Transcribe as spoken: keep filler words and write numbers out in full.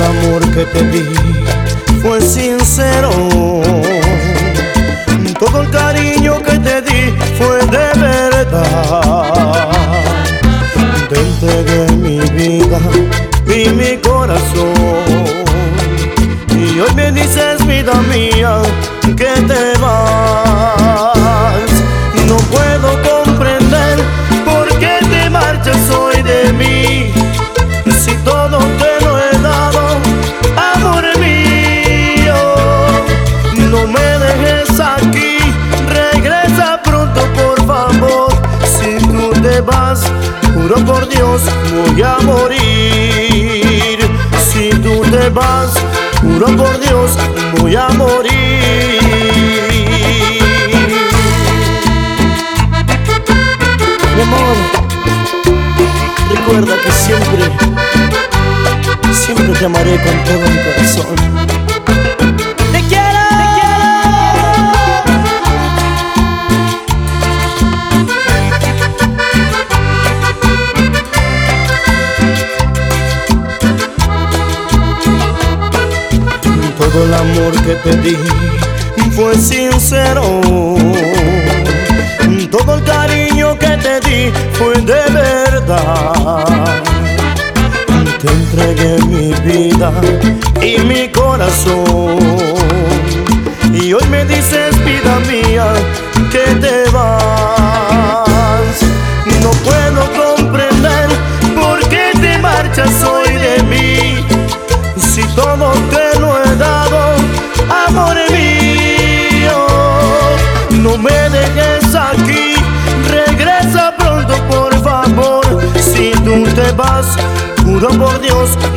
el amor que te di fue sincero, todo el cariño que te di fue de verdad. Te entregué mi vida y mi corazón, y hoy me dices, vida mía, que te vas. No puedo comprender por qué te marchas hoy de mí, si todo te lo he dado, amor mío. No me dejes aquí, regresa pronto por favor. Si tú te vas, juro por Dios voy a morir. Si tú te vas, juro por Dios voy a morir. Mi amor, recuerda que siempre, siempre te amaré con todo mi corazón. Te quiero, te quiero. Todo el amor que te di fue sincero, todo el cariño que te di fue de verdad. Te entregué mi vida y mi corazón, y hoy me dices, vida mía, que te vas. No puedo comprender por qué te marchas hoy de mí, si todo te lo he dado, amor mío. No me dejes aquí, regresa pronto por favor. Si tú te vas, juro por Dios